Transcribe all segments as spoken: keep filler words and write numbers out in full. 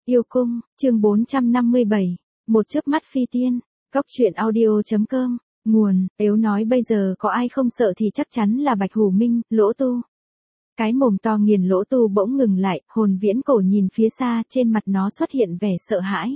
Yêu cung, chương bốn trăm năm mươi bảy, một chớp mắt phi tiên, Cóc truyện audio chấm com, nguồn, nếu nói bây giờ có ai không sợ thì chắc chắn là Bạch Hủ Minh, Lỗ Tu. Cái mồm to nghiền Lỗ Tu bỗng ngừng lại, hồn viễn cổ nhìn phía xa, trên mặt nó xuất hiện vẻ sợ hãi.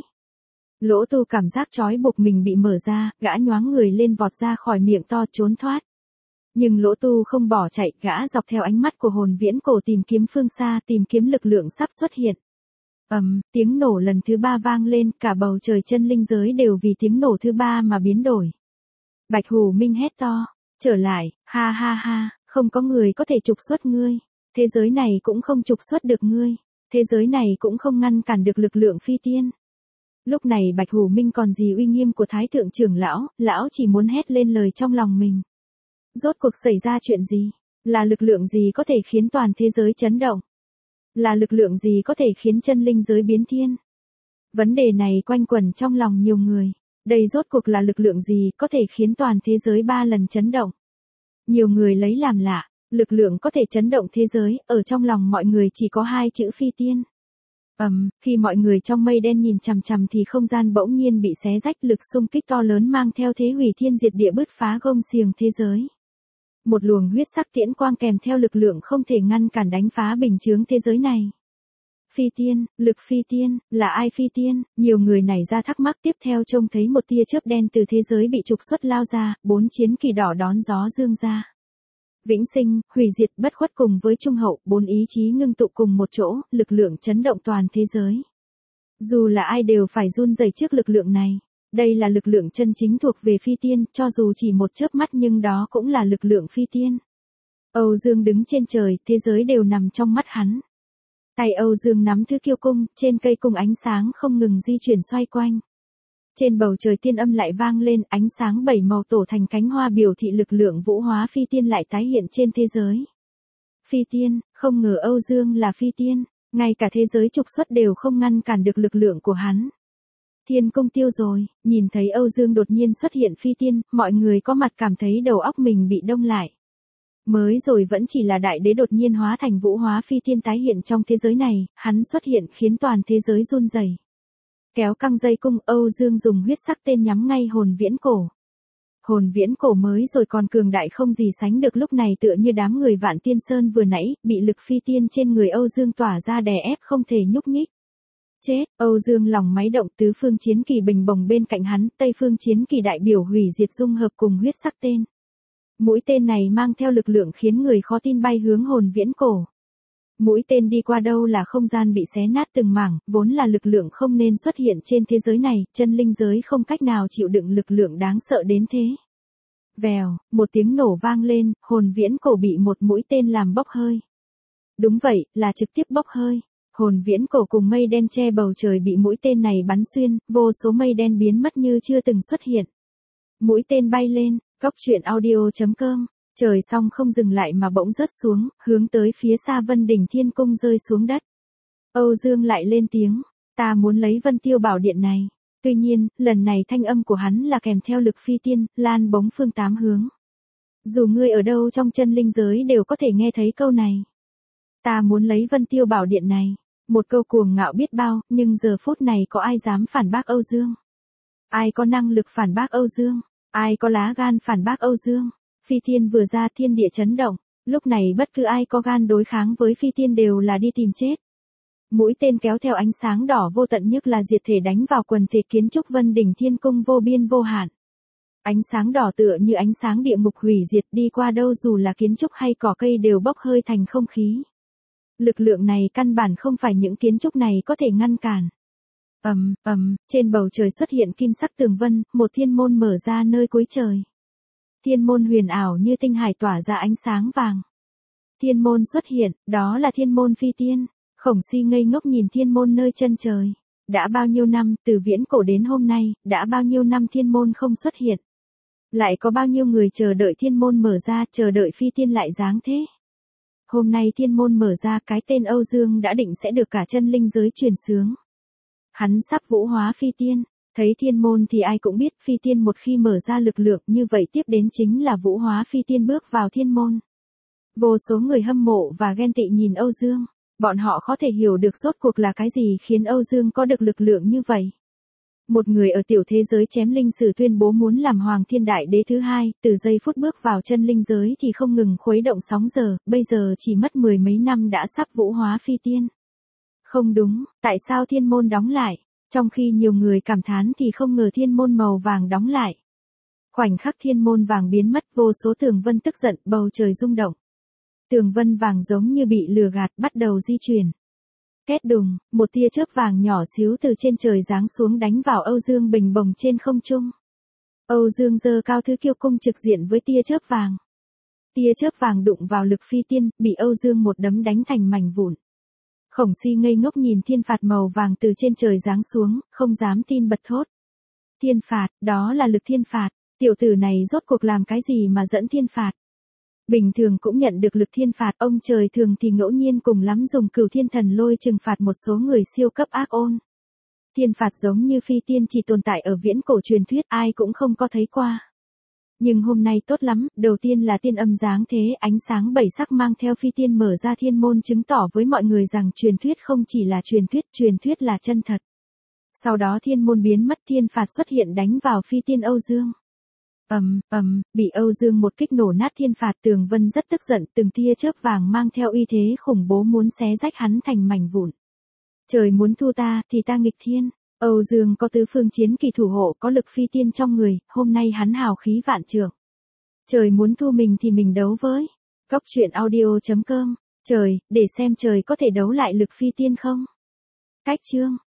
Lỗ Tu cảm giác trói buộc mình bị mở ra, gã nhoáng người lên vọt ra khỏi miệng to trốn thoát. Nhưng Lỗ Tu không bỏ chạy, gã dọc theo ánh mắt của hồn viễn cổ tìm kiếm phương xa, tìm kiếm lực lượng sắp xuất hiện. Ầm, um, tiếng nổ lần thứ ba vang lên, cả bầu trời chân linh giới đều vì tiếng nổ thứ ba mà biến đổi. Bạch Hủ Minh hét to, trở lại, ha ha ha, không có người có thể trục xuất ngươi, thế giới này cũng không trục xuất được ngươi, thế giới này cũng không ngăn cản được lực lượng phi tiên. Lúc này Bạch Hủ Minh còn gì uy nghiêm của Thái Thượng trưởng lão, lão chỉ muốn hét lên lời trong lòng mình. Rốt cuộc xảy ra chuyện gì? Là lực lượng gì có thể khiến toàn thế giới chấn động? Là lực lượng gì có thể khiến chân linh giới biến thiên? Vấn đề này quanh quẩn trong lòng nhiều người. Đây rốt cuộc là lực lượng gì có thể khiến toàn thế giới ba lần chấn động? Nhiều người lấy làm lạ, lực lượng có thể chấn động thế giới, ở trong lòng mọi người chỉ có hai chữ phi tiên. Ầm, um, khi mọi người trong mây đen nhìn chằm chằm thì không gian bỗng nhiên bị xé rách, lực xung kích to lớn mang theo thế hủy thiên diệt địa bứt phá gông xiềng thế giới. Một luồng huyết sắc tiễn quang kèm theo lực lượng không thể ngăn cản đánh phá bình chướng thế giới này. Phi tiên, lực phi tiên, là ai phi tiên? Nhiều người nảy ra thắc mắc, tiếp theo trông thấy một tia chớp đen từ thế giới bị trục xuất lao ra, bốn chiến kỳ đỏ đón gió dương ra. Vĩnh sinh, hủy diệt, bất khuất cùng với trung hậu, bốn ý chí ngưng tụ cùng một chỗ, lực lượng chấn động toàn thế giới. Dù là ai đều phải run rẩy trước lực lượng này. Đây là lực lượng chân chính thuộc về phi tiên, cho dù chỉ một chớp mắt nhưng đó cũng là lực lượng phi tiên. Âu Dương đứng trên trời, thế giới đều nằm trong mắt hắn. Tay Âu Dương nắm thứ kiêu cung, trên cây cung ánh sáng không ngừng di chuyển xoay quanh. Trên bầu trời tiên âm lại vang lên, ánh sáng bảy màu tổ thành cánh hoa biểu thị lực lượng vũ hóa phi tiên lại tái hiện trên thế giới. Phi tiên, không ngờ Âu Dương là phi tiên, ngay cả thế giới trục xuất đều không ngăn cản được lực lượng của hắn. Thiên cung tiêu rồi, nhìn thấy Âu Dương đột nhiên xuất hiện phi tiên, mọi người có mặt cảm thấy đầu óc mình bị đông lại. Mới rồi vẫn chỉ là đại đế đột nhiên hóa thành vũ hóa phi tiên tái hiện trong thế giới này, hắn xuất hiện khiến toàn thế giới run rẩy. Kéo căng dây cung, Âu Dương dùng huyết sắc tên nhắm ngay hồn viễn cổ. Hồn viễn cổ mới rồi còn cường đại không gì sánh được, lúc này tựa như đám người Vạn Tiên Sơn vừa nãy, bị lực phi tiên trên người Âu Dương tỏa ra đè ép không thể nhúc nhích. Chết, Âu Dương lòng máy động, tứ phương chiến kỳ bình bồng bên cạnh hắn, tây phương chiến kỳ đại biểu hủy diệt dung hợp cùng huyết sắc tên. Mũi tên này mang theo lực lượng khiến người khó tin bay hướng hồn viễn cổ. Mũi tên đi qua đâu là không gian bị xé nát từng mảng, vốn là lực lượng không nên xuất hiện trên thế giới này, chân linh giới không cách nào chịu đựng lực lượng đáng sợ đến thế. Vèo, một tiếng nổ vang lên, hồn viễn cổ bị một mũi tên làm bốc hơi. Đúng vậy, là trực tiếp bốc hơi. Hồn viễn cổ cùng mây đen che bầu trời bị mũi tên này bắn xuyên, vô số mây đen biến mất như chưa từng xuất hiện. Mũi tên bay lên, Cóc truyện audio chấm com, trời xong không dừng lại mà bỗng rớt xuống, hướng tới phía xa Vân Đỉnh Thiên Cung rơi xuống đất. Âu Dương lại lên tiếng, ta muốn lấy Vân Tiêu Bảo Điện này. Tuy nhiên, lần này thanh âm của hắn là kèm theo lực phi tiên, lan bóng phương tám hướng. Dù ngươi ở đâu trong chân linh giới đều có thể nghe thấy câu này. Ta muốn lấy Vân Tiêu Bảo Điện này. Một câu cuồng ngạo biết bao, nhưng giờ phút này có ai dám phản bác Âu Dương? Ai có năng lực phản bác Âu Dương? Ai có lá gan phản bác Âu Dương? Phi tiên vừa ra thiên địa chấn động, lúc này bất cứ ai có gan đối kháng với phi tiên đều là đi tìm chết. Mũi tên kéo theo ánh sáng đỏ vô tận nhất là diệt thể đánh vào quần thể kiến trúc Vân Đỉnh Thiên Cung vô biên vô hạn. Ánh sáng đỏ tựa như ánh sáng địa ngục hủy diệt, đi qua đâu dù là kiến trúc hay cỏ cây đều bốc hơi thành không khí. Lực lượng này căn bản không phải những kiến trúc này có thể ngăn cản. Ầm, ầm, trên bầu trời xuất hiện kim sắc tường vân, một thiên môn mở ra nơi cuối trời. Thiên môn huyền ảo như tinh hải tỏa ra ánh sáng vàng. Thiên môn xuất hiện, đó là thiên môn phi tiên. Khổng Si ngây ngốc nhìn thiên môn nơi chân trời. Đã bao nhiêu năm, từ viễn cổ đến hôm nay, đã bao nhiêu năm thiên môn không xuất hiện. Lại có bao nhiêu người chờ đợi thiên môn mở ra, chờ đợi phi tiên lại giáng thế. Hôm nay thiên môn mở ra, cái tên Âu Dương đã định sẽ được cả chân linh giới truyền xướng. Hắn sắp vũ hóa phi tiên, thấy thiên môn thì ai cũng biết phi tiên một khi mở ra lực lượng như vậy tiếp đến chính là vũ hóa phi tiên bước vào thiên môn. Vô số người hâm mộ và ghen tị nhìn Âu Dương. Bọn họ có thể hiểu được rốt cuộc là cái gì khiến Âu Dương có được lực lượng như vậy. Một người ở tiểu thế giới chém linh sử tuyên bố muốn làm Hoàng Thiên Đại Đế thứ hai, từ giây phút bước vào chân linh giới thì không ngừng khuấy động sóng giờ, bây giờ chỉ mất mười mấy năm đã sắp vũ hóa phi tiên. Không đúng, tại sao thiên môn đóng lại? Trong khi nhiều người cảm thán thì không ngờ thiên môn màu vàng đóng lại. Khoảnh khắc thiên môn vàng biến mất, vô số tường vân tức giận, bầu trời rung động. Tường vân vàng giống như bị lừa gạt, bắt đầu di chuyển. Két đùng, một tia chớp vàng nhỏ xíu từ trên trời giáng xuống đánh vào Âu Dương bình bồng trên không trung. Âu Dương giơ cao thứ kiêu cung trực diện với tia chớp vàng. Tia chớp vàng đụng vào lực phi tiên, bị Âu Dương một đấm đánh thành mảnh vụn. Khổng Si ngây ngốc nhìn thiên phạt màu vàng từ trên trời giáng xuống, không dám tin bật thốt. Thiên phạt, đó là lực thiên phạt, tiểu tử này rốt cuộc làm cái gì mà dẫn thiên phạt? Bình thường cũng nhận được lực thiên phạt, ông trời thường thì ngẫu nhiên cùng lắm dùng cửu thiên thần lôi trừng phạt một số người siêu cấp ác ôn. Thiên phạt giống như phi tiên chỉ tồn tại ở viễn cổ truyền thuyết, ai cũng không có thấy qua. Nhưng hôm nay tốt lắm, đầu tiên là tiên âm dáng thế, ánh sáng bảy sắc mang theo phi tiên mở ra thiên môn chứng tỏ với mọi người rằng truyền thuyết không chỉ là truyền thuyết, truyền thuyết là chân thật. Sau đó thiên môn biến mất, thiên phạt xuất hiện đánh vào phi tiên Âu Dương. Ầm, ầm, bị Âu Dương một kích nổ nát thiên phạt, tường vân rất tức giận, từng tia chớp vàng mang theo uy thế khủng bố muốn xé rách hắn thành mảnh vụn. Trời muốn thu ta, thì ta nghịch thiên. Âu Dương có tứ phương chiến kỳ thủ hộ, có lực phi tiên trong người, hôm nay hắn hào khí vạn trượng. Trời muốn thu mình thì mình đấu với. Cóc truyện audio chấm com. Trời, để xem trời có thể đấu lại lực phi tiên không? Cách chương